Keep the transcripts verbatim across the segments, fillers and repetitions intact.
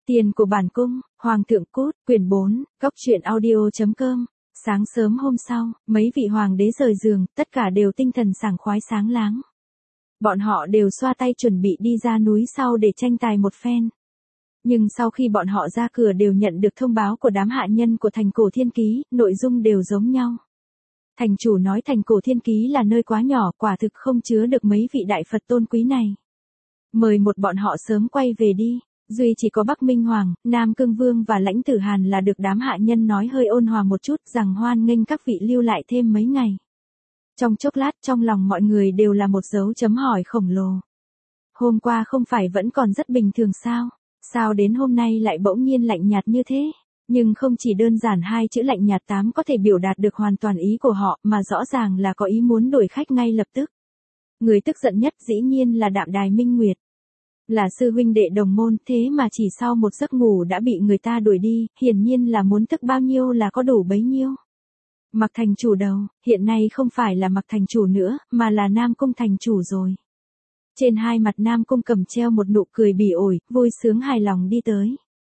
Tiền của bản cung, Hoàng thượng cút, quyển bốn, góc truyện audio.com. Sáng sớm hôm sau, mấy vị hoàng đế rời giường, tất cả đều tinh thần sảng khoái sáng láng. Bọn họ đều xoa tay chuẩn bị đi ra núi sau để tranh tài một phen. Nhưng sau khi bọn họ ra cửa đều nhận được thông báo của đám hạ nhân của thành cổ thiên ký, nội dung đều giống nhau. Thành chủ nói thành cổ thiên ký là nơi quá nhỏ, quả thực không chứa được mấy vị đại Phật tôn quý này. Mời một bọn họ sớm quay về đi. Duy chỉ có Bắc Minh Hoàng, Nam Cương Vương và Lãnh Tử Hàn là được đám hạ nhân nói hơi ôn hòa một chút rằng hoan nghênh các vị lưu lại thêm mấy ngày. Trong chốc lát trong lòng mọi người đều là một dấu chấm hỏi khổng lồ. Hôm qua không phải vẫn còn rất bình thường sao? Sao đến hôm nay lại bỗng nhiên lạnh nhạt như thế? Nhưng không chỉ đơn giản hai chữ lạnh nhạt tám có thể biểu đạt được hoàn toàn ý của họ mà rõ ràng là có ý muốn đuổi khách ngay lập tức. Người tức giận nhất dĩ nhiên là Đạm Đài Minh Nguyệt. Là sư huynh đệ đồng môn thế mà chỉ sau một giấc ngủ đã bị người ta đuổi đi, hiển nhiên là muốn tức bao nhiêu là có đủ bấy nhiêu. Mặc thành chủ đầu, hiện nay không phải là mặc thành chủ nữa, mà là Nam Cung thành chủ rồi. Trên hai mặt Nam Cung cầm treo một nụ cười bỉ ổi, vui sướng hài lòng đi tới.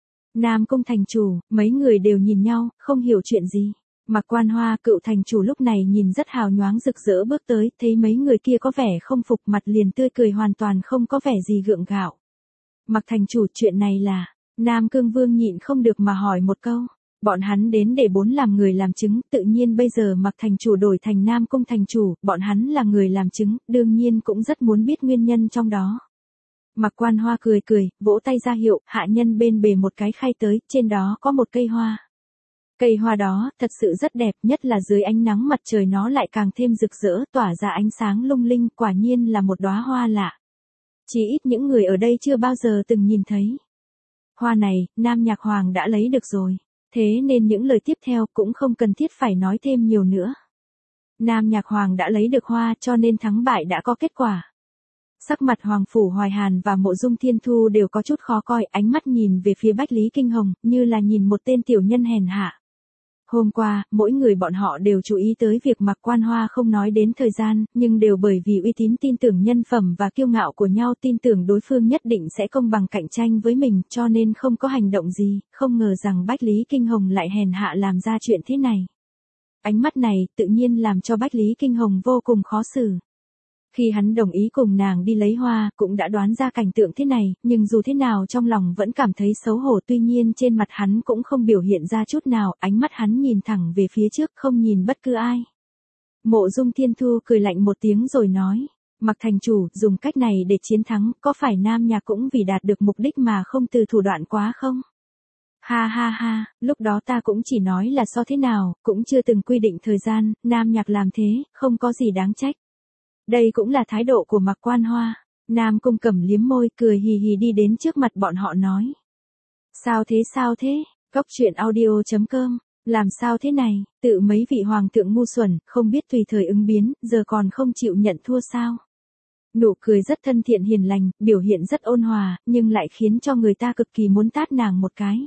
Nam Cung thành chủ, mấy người đều nhìn nhau, không hiểu chuyện gì. Mặc Quan Hoa cựu thành chủ lúc này nhìn rất hào nhoáng rực rỡ bước tới, thấy mấy người kia có vẻ không phục mặt liền tươi cười hoàn toàn không có vẻ gì gượng gạo. Mặc thành chủ chuyện này là, Nam Cương Vương nhịn không được mà hỏi một câu. Bọn hắn đến để bốn làm người làm chứng, tự nhiên bây giờ Mặc thành chủ đổi thành Nam Cung thành chủ, bọn hắn là người làm chứng, đương nhiên cũng rất muốn biết nguyên nhân trong đó. Mặc Quan Hoa cười cười, vỗ tay ra hiệu, hạ nhân bên bề một cái khay tới, trên đó có một cây hoa. Cây hoa đó, thật sự rất đẹp, nhất là dưới ánh nắng mặt trời nó lại càng thêm rực rỡ, tỏa ra ánh sáng lung linh, quả nhiên là một đóa hoa lạ. Chỉ ít những người ở đây chưa bao giờ từng nhìn thấy. Hoa này, Nam Nhạc Hoàng đã lấy được rồi, thế nên những lời tiếp theo cũng không cần thiết phải nói thêm nhiều nữa. Nam Nhạc Hoàng đã lấy được hoa cho nên thắng bại đã có kết quả. Sắc mặt Hoàng Phủ Hoài Hàn và Mộ Dung Thiên Thu đều có chút khó coi, ánh mắt nhìn về phía Bách Lý Kinh Hồng, như là nhìn một tên tiểu nhân hèn hạ. Hôm qua, mỗi người bọn họ đều chú ý tới việc Mặc Quan Hoa không nói đến thời gian, nhưng đều bởi vì uy tín tin tưởng nhân phẩm và kiêu ngạo của nhau tin tưởng đối phương nhất định sẽ công bằng cạnh tranh với mình cho nên không có hành động gì, không ngờ rằng Bách Lý Kinh Hồng lại hèn hạ làm ra chuyện thế này. Ánh mắt này tự nhiên làm cho Bách Lý Kinh Hồng vô cùng khó xử. Khi hắn đồng ý cùng nàng đi lấy hoa, cũng đã đoán ra cảnh tượng thế này, nhưng dù thế nào trong lòng vẫn cảm thấy xấu hổ, tuy nhiên trên mặt hắn cũng không biểu hiện ra chút nào, ánh mắt hắn nhìn thẳng về phía trước không nhìn bất cứ ai. Mộ Dung Thiên Thu cười lạnh một tiếng rồi nói, Mặc thành chủ, dùng cách này để chiến thắng, có phải Nam Nhạc cũng vì đạt được mục đích mà không từ thủ đoạn quá không? Ha ha ha, lúc đó ta cũng chỉ nói là so thế nào, cũng chưa từng quy định thời gian, Nam Nhạc làm thế, không có gì đáng trách. Đây cũng là thái độ của Mặc Quan Hoa. Nam Cung Cẩm liếm môi cười hì hì đi đến trước mặt bọn họ nói. Sao thế sao thế, góc truyện audio.com, làm sao thế này, tự mấy vị hoàng thượng ngu xuẩn, không biết tùy thời ứng biến, giờ còn không chịu nhận thua sao. Nụ cười rất thân thiện hiền lành, biểu hiện rất ôn hòa, nhưng lại khiến cho người ta cực kỳ muốn tát nàng một cái.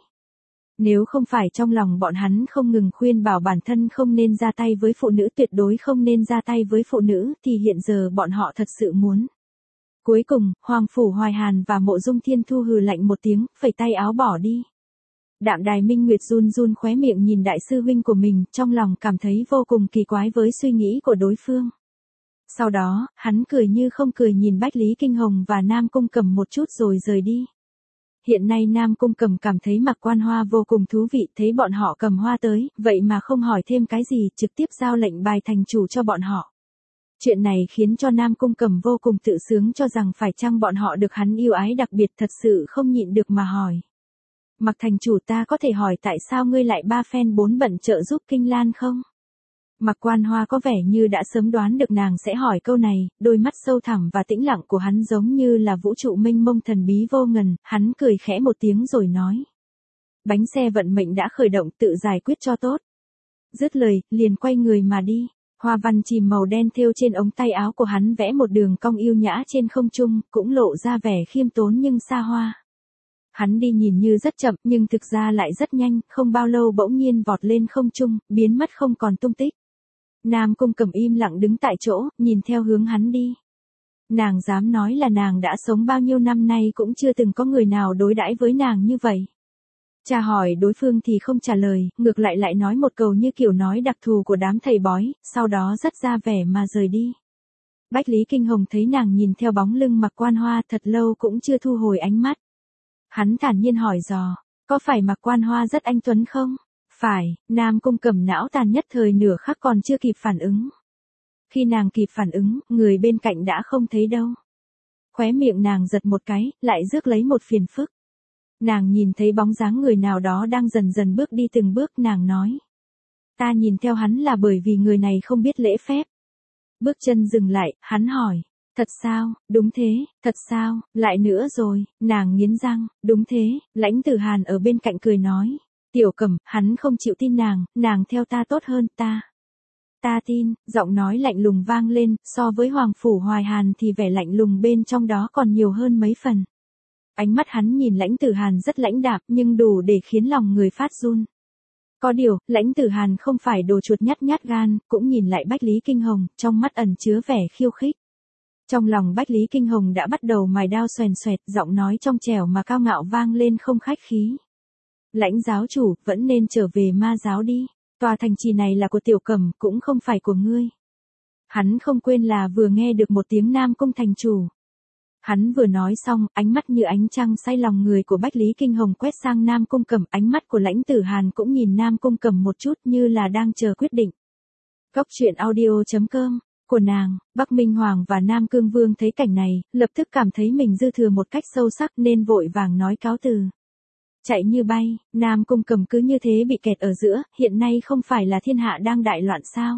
Nếu không phải trong lòng bọn hắn không ngừng khuyên bảo bản thân không nên ra tay với phụ nữ, tuyệt đối không nên ra tay với phụ nữ, thì hiện giờ bọn họ thật sự muốn. Cuối cùng, Hoàng Phủ Hoài Hàn và Mộ Dung Thiên Thu hừ lạnh một tiếng, phẩy tay áo bỏ đi. Đạm Đài Minh Nguyệt run run khóe miệng nhìn đại sư huynh của mình, trong lòng cảm thấy vô cùng kỳ quái với suy nghĩ của đối phương. Sau đó, hắn cười như không cười nhìn Bách Lý Kinh Hồng và Nam Cung Cẩm một chút rồi rời đi. Hiện nay Nam Cung Cẩm cảm thấy Mặc Quan Hoa vô cùng thú vị, thấy bọn họ cầm hoa tới, vậy mà không hỏi thêm cái gì, trực tiếp giao lệnh bài thành chủ cho bọn họ. Chuyện này khiến cho Nam Cung Cẩm vô cùng tự sướng, cho rằng phải chăng bọn họ được hắn yêu ái đặc biệt, thật sự không nhịn được mà hỏi. Mặc thành chủ, ta có thể hỏi tại sao ngươi lại ba phen bốn bận trợ giúp Kinh Lan không? Mặc Quan Hoa có vẻ như đã sớm đoán được nàng sẽ hỏi câu này, đôi mắt sâu thẳm và tĩnh lặng của hắn giống như là vũ trụ mênh mông thần bí vô ngần, hắn cười khẽ một tiếng rồi nói. Bánh xe vận mệnh đã khởi động, tự giải quyết cho tốt. Dứt lời, liền quay người mà đi, hoa văn chìm màu đen thêu trên ống tay áo của hắn vẽ một đường cong yêu nhã trên không trung, cũng lộ ra vẻ khiêm tốn nhưng xa hoa. Hắn đi nhìn như rất chậm nhưng thực ra lại rất nhanh, không bao lâu bỗng nhiên vọt lên không trung, biến mất không còn tung tích. Nam Cung Cẩm im lặng đứng tại chỗ, nhìn theo hướng hắn đi. Nàng dám nói là nàng đã sống bao nhiêu năm nay cũng chưa từng có người nào đối đãi với nàng như vậy. Cha hỏi đối phương thì không trả lời, ngược lại lại nói một câu như kiểu nói đặc thù của đám thầy bói, sau đó rất ra vẻ mà rời đi. Bách Lý Kinh Hồng thấy nàng nhìn theo bóng lưng Mạc Quan Hoa thật lâu cũng chưa thu hồi ánh mắt. Hắn thản nhiên hỏi dò, có phải Mạc Quan Hoa rất anh tuấn không? Phải, Nam Cung Cẩm não tàn nhất thời nửa khắc còn chưa kịp phản ứng. Khi nàng kịp phản ứng, người bên cạnh đã không thấy đâu. Khóe miệng nàng giật một cái, lại rước lấy một phiền phức. Nàng nhìn thấy bóng dáng người nào đó đang dần dần bước đi từng bước, nàng nói. Ta nhìn theo hắn là bởi vì người này không biết lễ phép. Bước chân dừng lại, hắn hỏi. Thật sao, đúng thế, thật sao, lại nữa rồi, nàng nghiến răng, đúng thế, Lãnh Tử Hàn ở bên cạnh cười nói. Tiểu Cẩm, hắn không chịu tin nàng, nàng theo ta tốt hơn, ta. Ta tin, giọng nói lạnh lùng vang lên, so với Hoàng Phủ Hoài Hàn thì vẻ lạnh lùng bên trong đó còn nhiều hơn mấy phần. Ánh mắt hắn nhìn Lãnh Tử Hàn rất lãnh đạm nhưng đủ để khiến lòng người phát run. Có điều, Lãnh Tử Hàn không phải đồ chuột nhát nhát gan, cũng nhìn lại Bách Lý Kinh Hồng, trong mắt ẩn chứa vẻ khiêu khích. Trong lòng Bách Lý Kinh Hồng đã bắt đầu mài đao xoèn xoẹt, giọng nói trong trẻo mà cao ngạo vang lên không khách khí. Lãnh giáo chủ, vẫn nên trở về ma giáo đi, tòa thành trì này là của Tiểu Cẩm, cũng không phải của ngươi. Hắn không quên là vừa nghe được một tiếng Nam Cung thành chủ. Hắn vừa nói xong, ánh mắt như ánh trăng say lòng người của Bách Lý Kinh Hồng quét sang Nam Cung Cẩm, ánh mắt của Lãnh Tử Hàn cũng nhìn Nam Cung Cẩm một chút như là đang chờ quyết định. Góc truyện audio chấm com của nàng, Bắc Minh Hoàng và Nam Cương Vương thấy cảnh này, lập tức cảm thấy mình dư thừa một cách sâu sắc nên vội vàng nói cáo từ. Chạy như bay, Nam Cung Cẩm cứ như thế bị kẹt ở giữa, hiện nay không phải là thiên hạ đang đại loạn sao?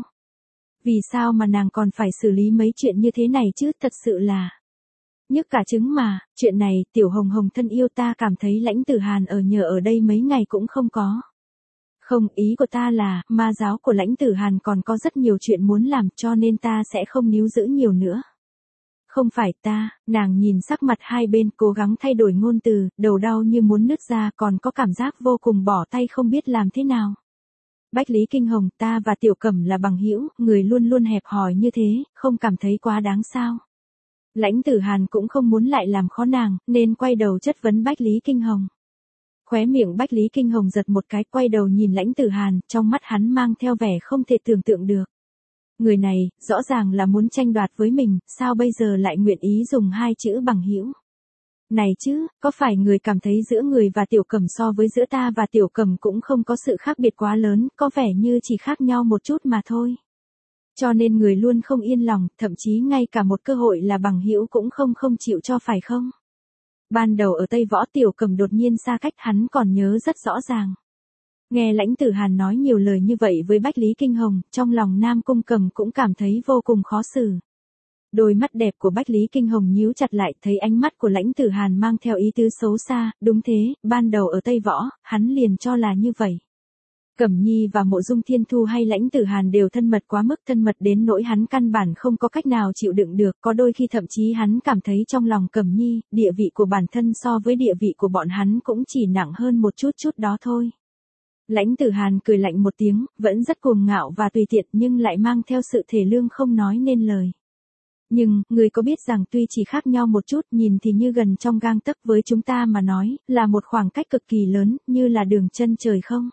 Vì sao mà nàng còn phải xử lý mấy chuyện như thế này chứ, thật sự là nhức cả trứng mà, chuyện này, Tiểu Hồng Hồng thân yêu, ta cảm thấy Lãnh Tử Hàn ở nhờ ở đây mấy ngày cũng không có. Không, ý của ta là, ma giáo của Lãnh Tử Hàn còn có rất nhiều chuyện muốn làm cho nên ta sẽ không níu giữ nhiều nữa. Không phải ta, nàng nhìn sắc mặt hai bên cố gắng thay đổi ngôn từ, đầu đau như muốn nứt ra, còn có cảm giác vô cùng bỏ tay không biết làm thế nào. Bách Lý Kinh Hồng, ta và Tiểu Cẩm là bằng hữu, người luôn luôn hẹp hòi như thế, không cảm thấy quá đáng sao? Lãnh Tử Hàn cũng không muốn lại làm khó nàng, nên quay đầu chất vấn Bách Lý Kinh Hồng. Khóe miệng Bách Lý Kinh Hồng giật một cái, quay đầu nhìn Lãnh Tử Hàn, trong mắt hắn mang theo vẻ không thể tưởng tượng được. Người này, rõ ràng là muốn tranh đoạt với mình, sao bây giờ lại nguyện ý dùng hai chữ bằng hữu? Này chứ, có phải người cảm thấy giữa người và Tiểu Cẩm so với giữa ta và Tiểu Cẩm cũng không có sự khác biệt quá lớn, có vẻ như chỉ khác nhau một chút mà thôi. Cho nên người luôn không yên lòng, thậm chí ngay cả một cơ hội là bằng hữu cũng không không chịu cho phải không? Ban đầu ở Tây Võ Tiểu Cẩm đột nhiên xa cách, hắn còn nhớ rất rõ ràng. Nghe Lãnh Tử Hàn nói nhiều lời như vậy với Bách Lý Kinh Hồng, trong lòng Nam Cung Cẩm cũng cảm thấy vô cùng khó xử. Đôi mắt đẹp của Bách Lý Kinh Hồng nhíu chặt lại, thấy ánh mắt của Lãnh Tử Hàn mang theo ý tứ xấu xa, đúng thế, ban đầu ở Tây Võ, hắn liền cho là như vậy. Cẩm Nhi và Mộ Dung Thiên Thu hay Lãnh Tử Hàn đều thân mật quá mức, thân mật đến nỗi hắn căn bản không có cách nào chịu đựng được, có đôi khi thậm chí hắn cảm thấy trong lòng Cẩm Nhi, địa vị của bản thân so với địa vị của bọn hắn cũng chỉ nặng hơn một chút chút đó thôi. Lãnh Tử Hàn cười lạnh một tiếng, vẫn rất cuồng ngạo và tùy tiện nhưng lại mang theo sự thể lương không nói nên lời. Nhưng, người có biết rằng tuy chỉ khác nhau một chút, nhìn thì như gần trong gang tấc, với chúng ta mà nói, là một khoảng cách cực kỳ lớn, như là đường chân trời không?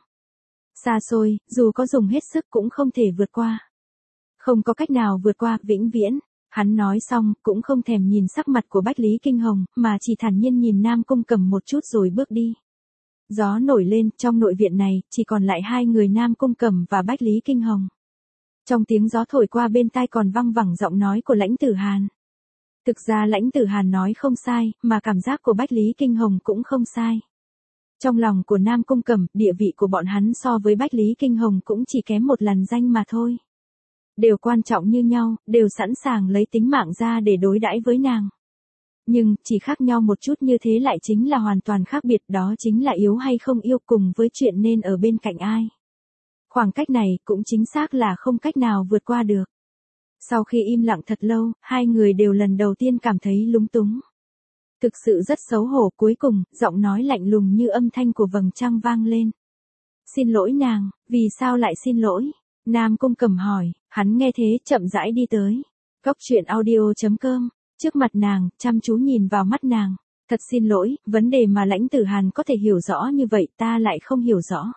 Xa xôi, dù có dùng hết sức cũng không thể vượt qua. Không có cách nào vượt qua, vĩnh viễn. Hắn nói xong, cũng không thèm nhìn sắc mặt của Bách Lý Kinh Hồng, mà chỉ thản nhiên nhìn Nam Cung Cẩm một chút rồi bước đi. Gió nổi lên, trong nội viện này, chỉ còn lại hai người Nam Cung Cẩm và Bách Lý Kinh Hồng. Trong tiếng gió thổi qua bên tai còn văng vẳng giọng nói của Lãnh Tử Hàn. Thực ra Lãnh Tử Hàn nói không sai, mà cảm giác của Bách Lý Kinh Hồng cũng không sai. Trong lòng của Nam Cung Cẩm, địa vị của bọn hắn so với Bách Lý Kinh Hồng cũng chỉ kém một làn danh mà thôi. Đều quan trọng như nhau, đều sẵn sàng lấy tính mạng ra để đối đãi với nàng. Nhưng, chỉ khác nhau một chút như thế lại chính là hoàn toàn khác biệt, đó chính là yêu hay không yêu cùng với chuyện nên ở bên cạnh ai. Khoảng cách này cũng chính xác là không cách nào vượt qua được. Sau khi im lặng thật lâu, hai người đều lần đầu tiên cảm thấy lúng túng. Thực sự rất xấu hổ, cuối cùng, giọng nói lạnh lùng như âm thanh của vầng trăng vang lên. Xin lỗi nàng, vì sao lại xin lỗi? Nam Cung Cẩm hỏi, hắn nghe thế chậm rãi đi tới. Góc truyện audio chấm com trước mặt nàng, chăm chú nhìn vào mắt nàng. Thật xin lỗi, vấn đề mà Lãnh Tử Hàn có thể hiểu rõ như vậy ta lại không hiểu rõ.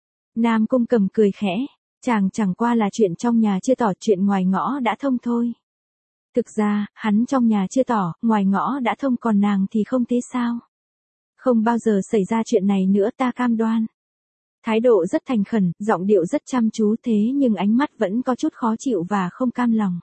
Nam Cung Cầm cười khẽ, chàng chẳng qua là chuyện trong nhà chưa tỏ, chuyện ngoài ngõ đã thông thôi. Thực ra, hắn trong nhà chưa tỏ, ngoài ngõ đã thông, còn nàng thì không thế sao? Không bao giờ xảy ra chuyện này nữa, ta cam đoan. Thái độ rất thành khẩn, giọng điệu rất chăm chú, thế nhưng ánh mắt vẫn có chút khó chịu và không cam lòng.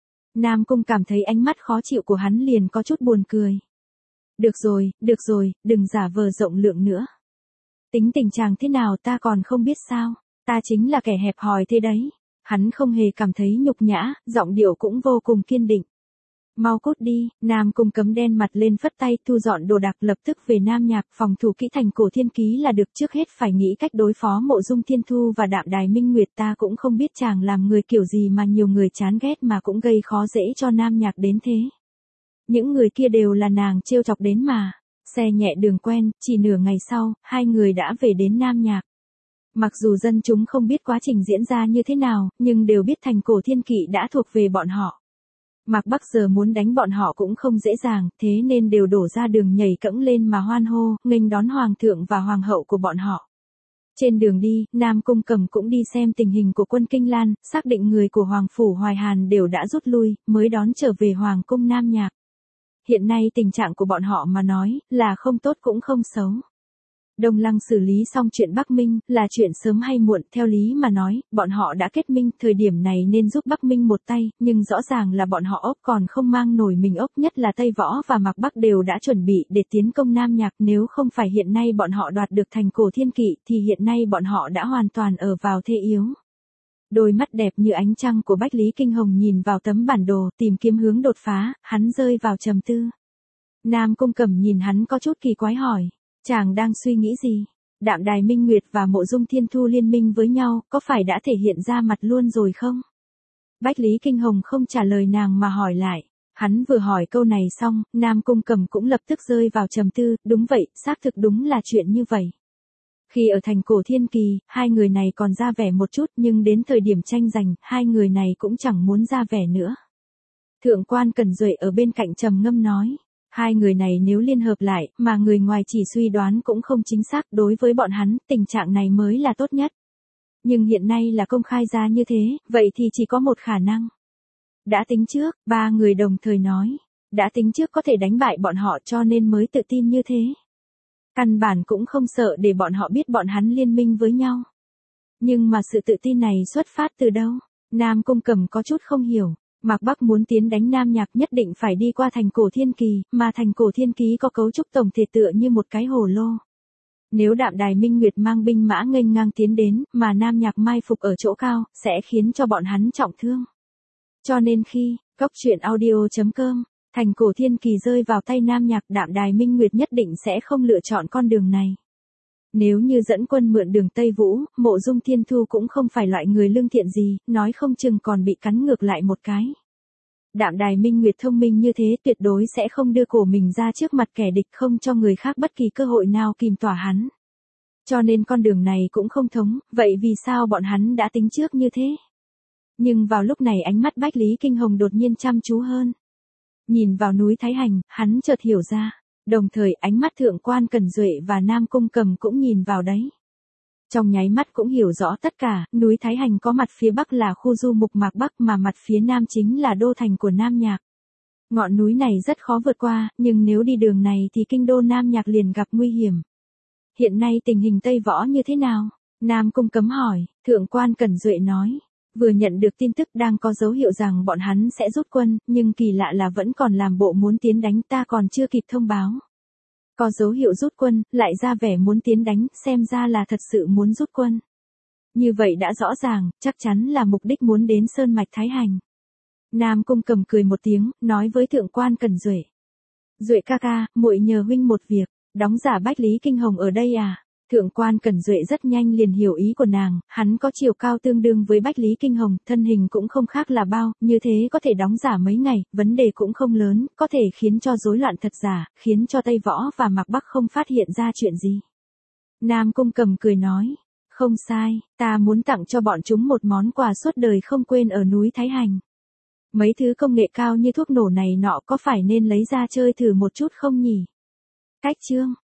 Nam Cung cảm thấy ánh mắt khó chịu của hắn liền có chút buồn cười. Được rồi, được rồi, đừng giả vờ rộng lượng nữa. Tính tình chàng thế nào ta còn không biết sao, ta chính là kẻ hẹp hòi thế đấy. Hắn không hề cảm thấy nhục nhã, giọng điệu cũng vô cùng kiên định. Mau cút đi, Nam Cung Cấm đen mặt lên phất tay, thu dọn đồ đạc lập tức về Nam Nhạc, phòng thủ kỹ thành Cổ Thiên Ký là được, trước hết phải nghĩ cách đối phó Mộ Dung Thiên Thu và Đạm Đài Minh Nguyệt, ta cũng không biết chàng làm người kiểu gì mà nhiều người chán ghét mà cũng gây khó dễ cho Nam Nhạc đến thế. Những người kia đều là nàng trêu chọc đến mà. Xe nhẹ đường quen, chỉ nửa ngày sau, hai người đã về đến Nam Nhạc. Mặc dù dân chúng không biết quá trình diễn ra như thế nào, nhưng đều biết thành Cổ Thiên Kỵ đã thuộc về bọn họ. Mạc Bắc giờ muốn đánh bọn họ cũng không dễ dàng, thế nên đều đổ ra đường nhảy cẫng lên mà hoan hô, nghênh đón hoàng thượng và hoàng hậu của bọn họ. Trên đường đi, Nam Cung Cầm cũng đi xem tình hình của quân Kinh Lan, xác định người của Hoàng Phủ Hoài Hàn đều đã rút lui, mới đón trở về Hoàng cung Nam Nhạc. Hiện nay tình trạng của bọn họ mà nói, là không tốt cũng không xấu. Đông Lăng xử lý xong chuyện Bắc Minh, là chuyện sớm hay muộn, theo lý mà nói, bọn họ đã kết minh, thời điểm này nên giúp Bắc Minh một tay, nhưng rõ ràng là bọn họ ốc còn không mang nổi mình ốc, nhất là Tây Võ và Mạc Bắc đều đã chuẩn bị để tiến công Nam Nhạc, nếu không phải hiện nay bọn họ đoạt được thành Cổ Thiên Kỵ, thì hiện nay bọn họ đã hoàn toàn ở vào thế yếu. Đôi mắt đẹp như ánh trăng của Bách Lý Kinh Hồng nhìn vào tấm bản đồ, tìm kiếm hướng đột phá, hắn rơi vào trầm tư. Nam Cung Cẩm nhìn hắn có chút kỳ quái hỏi. Chàng đang suy nghĩ gì? Đạm Đài Minh Nguyệt và Mộ Dung Thiên Thu liên minh với nhau, có phải đã thể hiện ra mặt luôn rồi không? Bách Lý Kinh Hồng không trả lời nàng mà hỏi lại. Hắn vừa hỏi câu này xong, Nam Cung Cầm cũng lập tức rơi vào trầm tư, đúng vậy, xác thực đúng là chuyện như vậy. Khi ở thành Cổ Thiên Kỳ, hai người này còn ra vẻ một chút, nhưng đến thời điểm tranh giành, hai người này cũng chẳng muốn ra vẻ nữa. Thượng quan Cẩn Duệ ở bên cạnh trầm ngâm nói. Hai người này nếu liên hợp lại, mà người ngoài chỉ suy đoán cũng không chính xác, đối với bọn hắn, tình trạng này mới là tốt nhất. Nhưng hiện nay là công khai ra như thế, vậy thì chỉ có một khả năng. Đã tính trước, ba người đồng thời nói. Đã tính trước có thể đánh bại bọn họ cho nên mới tự tin như thế. Căn bản cũng không sợ để bọn họ biết bọn hắn liên minh với nhau. Nhưng mà sự tự tin này xuất phát từ đâu? Nam Cung Cầm có chút không hiểu. Mạc Bắc muốn tiến đánh Nam Nhạc nhất định phải đi qua thành Cổ Thiên Kỳ, mà thành Cổ Thiên Ký có cấu trúc tổng thể tựa như một cái hồ lô. Nếu Đạm Đài Minh Nguyệt mang binh mã nghênh ngang tiến đến, mà Nam Nhạc mai phục ở chỗ cao, sẽ khiến cho bọn hắn trọng thương. Cho nên khi, cốc truyện audio chấm com, thành Cổ Thiên Kỳ rơi vào tay Nam Nhạc, Đạm Đài Minh Nguyệt nhất định sẽ không lựa chọn con đường này. Nếu như dẫn quân mượn đường Tây Vũ, Mộ Dung Thiên Thu cũng không phải loại người lương thiện gì, nói không chừng còn bị cắn ngược lại một cái. Đạm Đài Minh Nguyệt thông minh như thế tuyệt đối sẽ không đưa cổ mình ra trước mặt kẻ địch, không cho người khác bất kỳ cơ hội nào kìm tỏa hắn. Cho nên con đường này cũng không thống, vậy vì sao bọn hắn đã tính trước như thế? Nhưng vào lúc này ánh mắt Bách Lý Kinh Hồng đột nhiên chăm chú hơn. Nhìn vào núi Thái Hành, hắn chợt hiểu ra. Đồng thời ánh mắt Thượng quan Cẩn Duệ và Nam Cung Cầm cũng nhìn vào đấy. Trong nháy mắt cũng hiểu rõ tất cả, núi Thái Hành có mặt phía bắc là khu du mục Mạc Bắc mà mặt phía nam chính là đô thành của Nam Nhạc. Ngọn núi này rất khó vượt qua, nhưng nếu đi đường này thì kinh đô Nam Nhạc liền gặp nguy hiểm. Hiện nay tình hình Tây Võ như thế nào? Nam Cung Cấm hỏi, Thượng quan Cẩn Duệ nói. Vừa nhận được tin tức đang có dấu hiệu rằng bọn hắn sẽ rút quân, nhưng kỳ lạ là vẫn còn làm bộ muốn tiến đánh, ta còn chưa kịp thông báo. Có dấu hiệu rút quân, lại ra vẻ muốn tiến đánh, xem ra là thật sự muốn rút quân. Như vậy đã rõ ràng, chắc chắn là mục đích muốn đến Sơn Mạch Thái Hành. Nam Cung Cầm cười một tiếng, nói với Thượng quan Cẩn Duệ. Duệ ca ca, muội nhờ huynh một việc, đóng giả Bách Lý Kinh Hồng ở đây à? Thượng quan Cẩn Duệ rất nhanh liền hiểu ý của nàng, hắn có chiều cao tương đương với Bách Lý Kinh Hồng, thân hình cũng không khác là bao, như thế có thể đóng giả mấy ngày, vấn đề cũng không lớn, có thể khiến cho rối loạn thật giả, khiến cho Tây Võ và Mạc Bắc không phát hiện ra chuyện gì. Nam Cung Cầm cười nói, không sai, ta muốn tặng cho bọn chúng một món quà suốt đời không quên ở núi Thái Hành. Mấy thứ công nghệ cao như thuốc nổ này nọ có phải nên lấy ra chơi thử một chút không nhỉ? Cách chương